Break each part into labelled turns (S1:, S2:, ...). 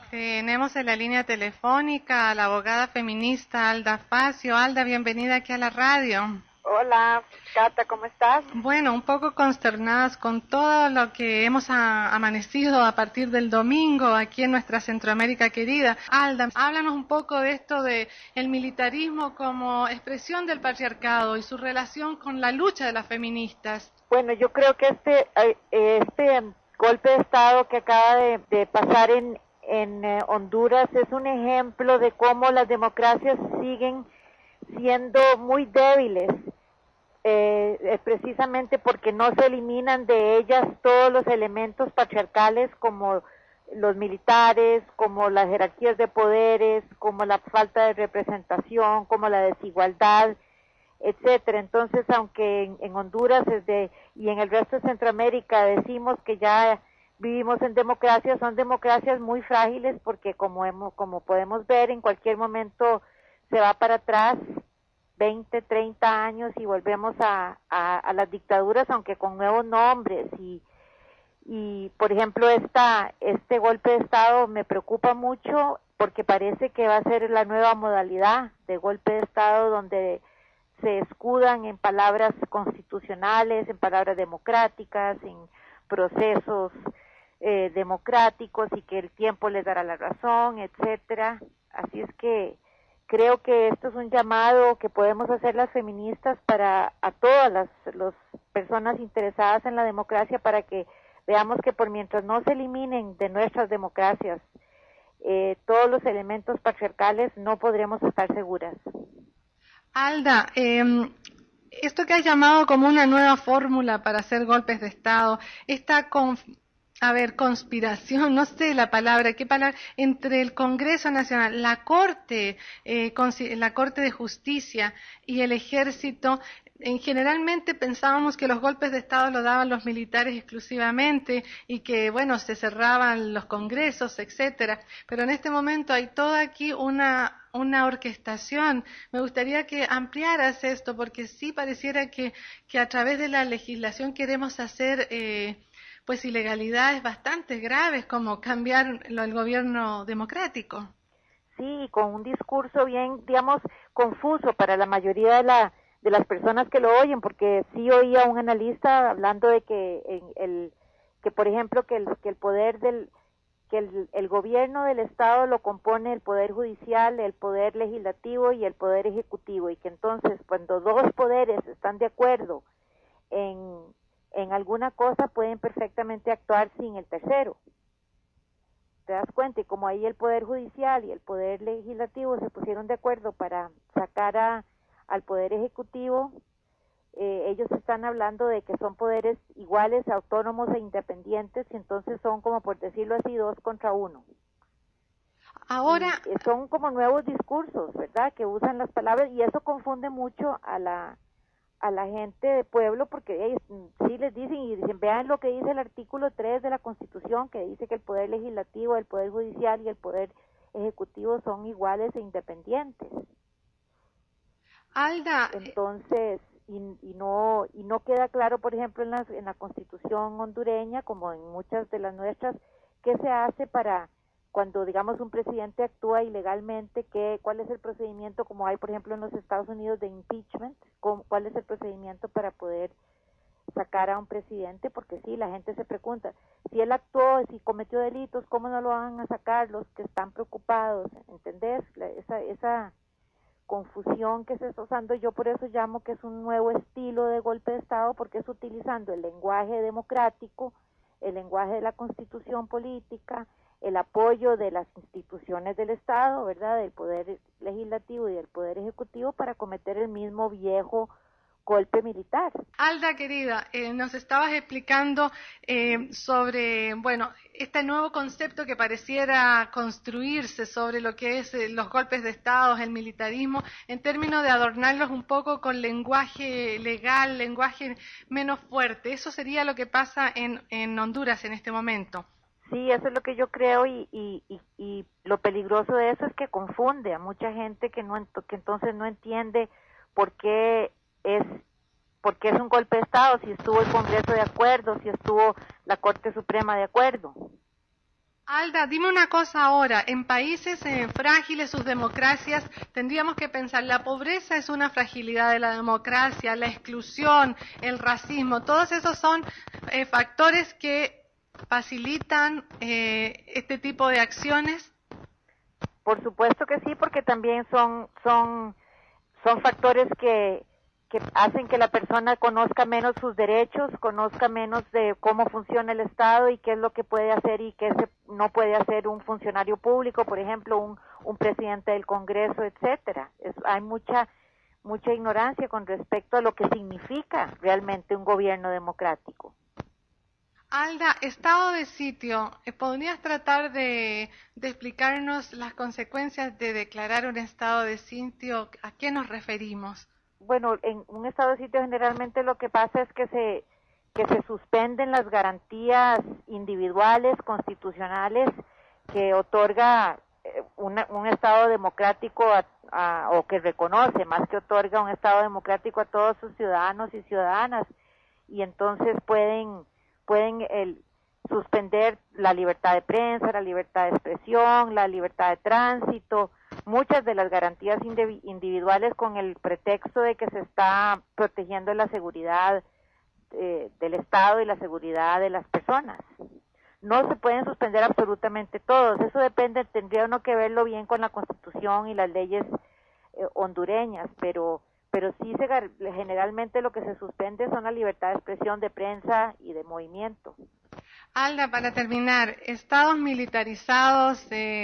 S1: Tenemos en la línea telefónica a la abogada feminista Alda Facio. Alda, bienvenida aquí a la radio.
S2: Hola, Cata, ¿cómo estás?
S1: Bueno, un poco consternadas con todo lo que hemos amanecido a partir del domingo aquí en nuestra Centroamérica querida. Alda, háblanos un poco de esto de el militarismo como expresión del patriarcado y su relación con la lucha de las feministas.
S2: Bueno, yo creo que este golpe de Estado que acaba de pasar en Honduras es un ejemplo de cómo las democracias siguen siendo muy débiles, precisamente porque no se eliminan de ellas todos los elementos patriarcales como los militares, como las jerarquías de poderes, como la falta de representación, como la desigualdad, etcétera. Entonces, aunque en Honduras y en el resto de Centroamérica decimos que ya vivimos en democracia, son democracias muy frágiles porque como podemos ver, en cualquier momento se va para atrás 20, 30 años y volvemos a las dictaduras, aunque con nuevos nombres. Y por ejemplo, este golpe de Estado me preocupa mucho porque parece que va a ser la nueva modalidad de golpe de Estado donde se escudan en palabras constitucionales, en palabras democráticas, en procesos democráticos y que el tiempo les dará la razón, etcétera. Así es que creo que esto es un llamado que podemos hacer las feministas para a todas las personas interesadas en la democracia para que veamos que por mientras no se eliminen de nuestras democracias todos los elementos patriarcales no podremos estar seguras.
S1: Alda, esto que has llamado como una nueva fórmula para hacer golpes de Estado, esta conspiración, no sé la palabra, qué palabra, entre el Congreso Nacional, la Corte de Justicia y el Ejército. Generalmente pensábamos que los golpes de Estado los daban los militares exclusivamente y que, bueno, se cerraban los congresos, etcétera. Pero en este momento hay toda aquí una orquestación. Me gustaría que ampliaras esto, porque sí pareciera que a través de la legislación queremos hacer pues ilegalidades bastante graves, como cambiar el gobierno democrático.
S2: Sí, con un discurso bien, digamos, confuso para la mayoría de las personas que lo oyen, porque sí oía un analista hablando de que por ejemplo, que el poder el gobierno del Estado lo compone el poder judicial, el poder legislativo y el poder ejecutivo, y que entonces cuando dos poderes están de acuerdo en, en alguna cosa pueden perfectamente actuar sin el tercero. ¿Te das cuenta? Y como ahí el Poder Judicial y el Poder Legislativo se pusieron de acuerdo para sacar al Poder Ejecutivo, ellos están hablando de que son poderes iguales, autónomos e independientes, y entonces son, como por decirlo así, 2 contra 1.
S1: Ahora,
S2: Y son como nuevos discursos, ¿verdad? Que usan las palabras, y eso confunde mucho a la gente de pueblo, porque sí les dicen y dicen, vean lo que dice el artículo 3 de la Constitución, que dice que el Poder Legislativo, el Poder Judicial y el Poder Ejecutivo son iguales e independientes.
S1: Alda,
S2: Entonces, y no queda claro, por ejemplo, en la Constitución hondureña, como en muchas de las nuestras, qué se hace para cuando, digamos, un presidente actúa ilegalmente, cuál es el procedimiento, como hay, por ejemplo, en los Estados Unidos de impeachment, cuál es el procedimiento para poder sacar a un presidente, porque sí, la gente se pregunta, si él actuó, si cometió delitos, ¿cómo no lo van a sacar los que están preocupados? ¿Entendés? Esa confusión que se está usando, yo por eso llamo que es un nuevo estilo de golpe de Estado, porque es utilizando el lenguaje democrático, el lenguaje de la constitución política, el apoyo de las instituciones del Estado, ¿verdad?, del Poder Legislativo y del Poder Ejecutivo para cometer el mismo viejo golpe militar.
S1: Alda, querida, nos estabas explicando sobre, bueno, este nuevo concepto que pareciera construirse sobre lo que es los golpes de Estado, el militarismo, en términos de adornarlos un poco con lenguaje legal, lenguaje menos fuerte. Eso sería lo que pasa en Honduras en este momento.
S2: Sí, eso es lo que yo creo y lo peligroso de eso es que confunde a mucha gente que entonces no entiende por qué es porque es un golpe de Estado, si estuvo el Congreso de acuerdo, si estuvo la Corte Suprema de acuerdo.
S1: Alda, dime una cosa ahora. En países frágiles, sus democracias, tendríamos que pensar, la pobreza es una fragilidad de la democracia, la exclusión, el racismo, todos esos son factores que facilitan este tipo de acciones.
S2: Por supuesto que sí, porque también son factores que hacen que la persona conozca menos sus derechos, conozca menos de cómo funciona el Estado y qué es lo que puede hacer y qué no puede hacer un funcionario público, por ejemplo, un presidente del Congreso, etcétera. Hay mucha ignorancia con respecto a lo que significa realmente un gobierno democrático.
S1: Alda, estado de sitio, ¿podrías tratar de explicarnos las consecuencias de declarar un estado de sitio? ¿A qué nos referimos?
S2: Bueno, en un estado de sitio generalmente lo que pasa es que se suspenden las garantías individuales, constitucionales, que otorga un Estado democrático o que reconoce, más que otorga un Estado democrático a todos sus ciudadanos y ciudadanas, y entonces pueden suspender la libertad de prensa, la libertad de expresión, la libertad de tránsito, muchas de las garantías individuales con el pretexto de que se está protegiendo la seguridad del Estado y la seguridad de las personas. No se pueden suspender absolutamente todos, eso tendría uno que verlo bien con la Constitución y las leyes hondureñas, pero sí generalmente lo que se suspende son la libertad de expresión, de prensa y de movimiento.
S1: Alda, para terminar, estados militarizados,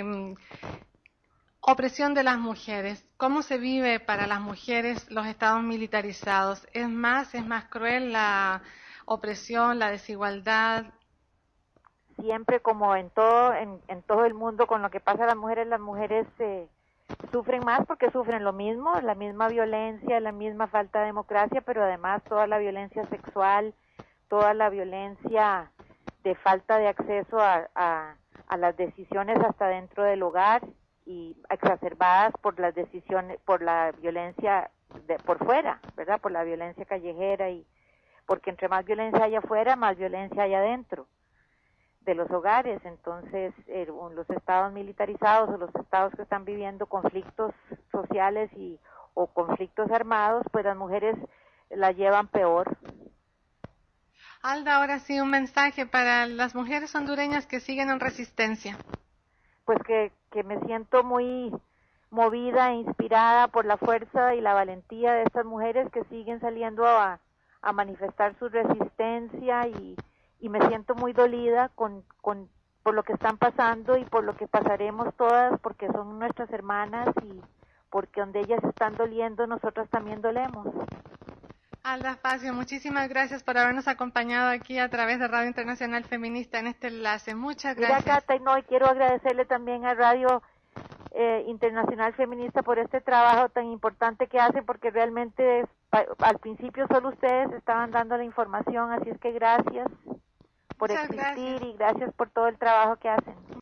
S1: opresión de las mujeres. ¿Cómo se vive para las mujeres los estados militarizados? ¿Es más cruel la opresión, la desigualdad?
S2: Siempre como en todo el mundo con lo que pasa a las mujeres sufren más porque sufren lo mismo, la misma violencia, la misma falta de democracia, pero además toda la violencia sexual, toda la violencia de falta de acceso a las decisiones hasta dentro del hogar y exacerbadas por las decisiones, por la violencia por fuera, ¿verdad? Por la violencia callejera y porque entre más violencia hay afuera, más violencia hay adentro de los hogares. Entonces los estados militarizados o los estados que están viviendo conflictos sociales o conflictos armados, pues las mujeres la llevan peor.
S1: Alda, ahora sí un mensaje para las mujeres hondureñas que siguen en resistencia.
S2: Pues que me siento muy movida e inspirada por la fuerza y la valentía de estas mujeres que siguen saliendo a manifestar su resistencia y me siento muy dolida por lo que están pasando y por lo que pasaremos todas, porque son nuestras hermanas y porque donde ellas están doliendo, nosotras también dolemos.
S1: Alda Facio, muchísimas gracias por habernos acompañado aquí a través de Radio Internacional Feminista en este enlace. Muchas gracias.
S2: Mira, Cata, y quiero agradecerle también a Radio Internacional Feminista por este trabajo tan importante que hace, porque realmente al principio solo ustedes estaban dando la información, así es que gracias por existir y gracias por todo el trabajo que hacen.